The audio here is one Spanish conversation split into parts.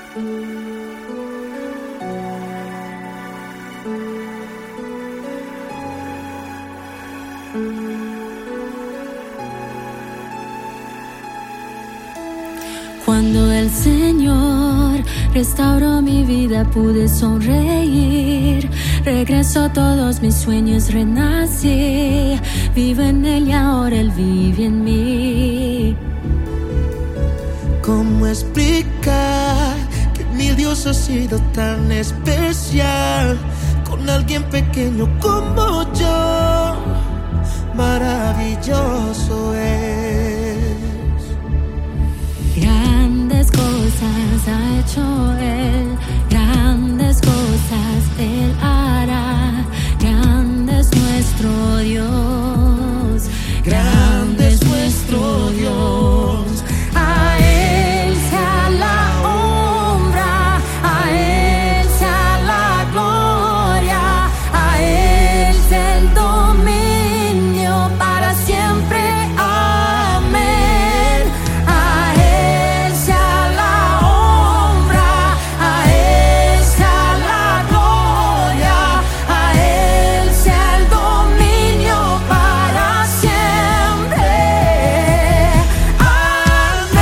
Cuando el Señor restauró mi vida pude sonreír. Regresó a todos mis sueños, renací. Vivo en Él y ahora Él vive en mí. ¿Cómo explicar que mi Dios ha sido tan especial con alguien pequeño como yo? Maravilloso es. Grandes cosas ha hecho Él, grandes cosas Él hará. Grande es nuestro Dios, grande es nuestro Dios. A Él sea la honra, a Él sea la gloria, a Él sea el dominio para siempre. Amén. A Él sea la honra, a Él sea la gloria, a Él sea el dominio para siempre. Amén.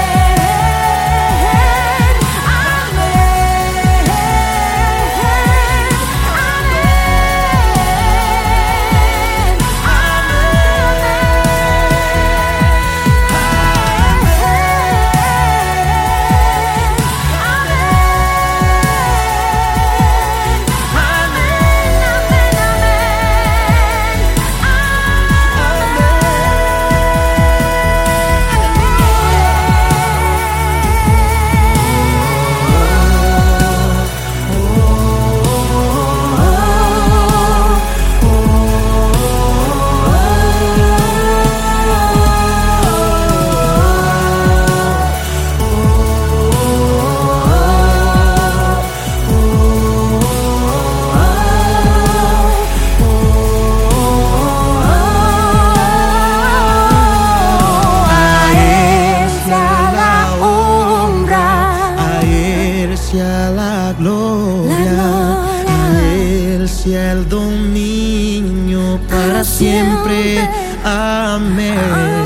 Sea la gloria, a Él sea el dominio para siempre. Amén.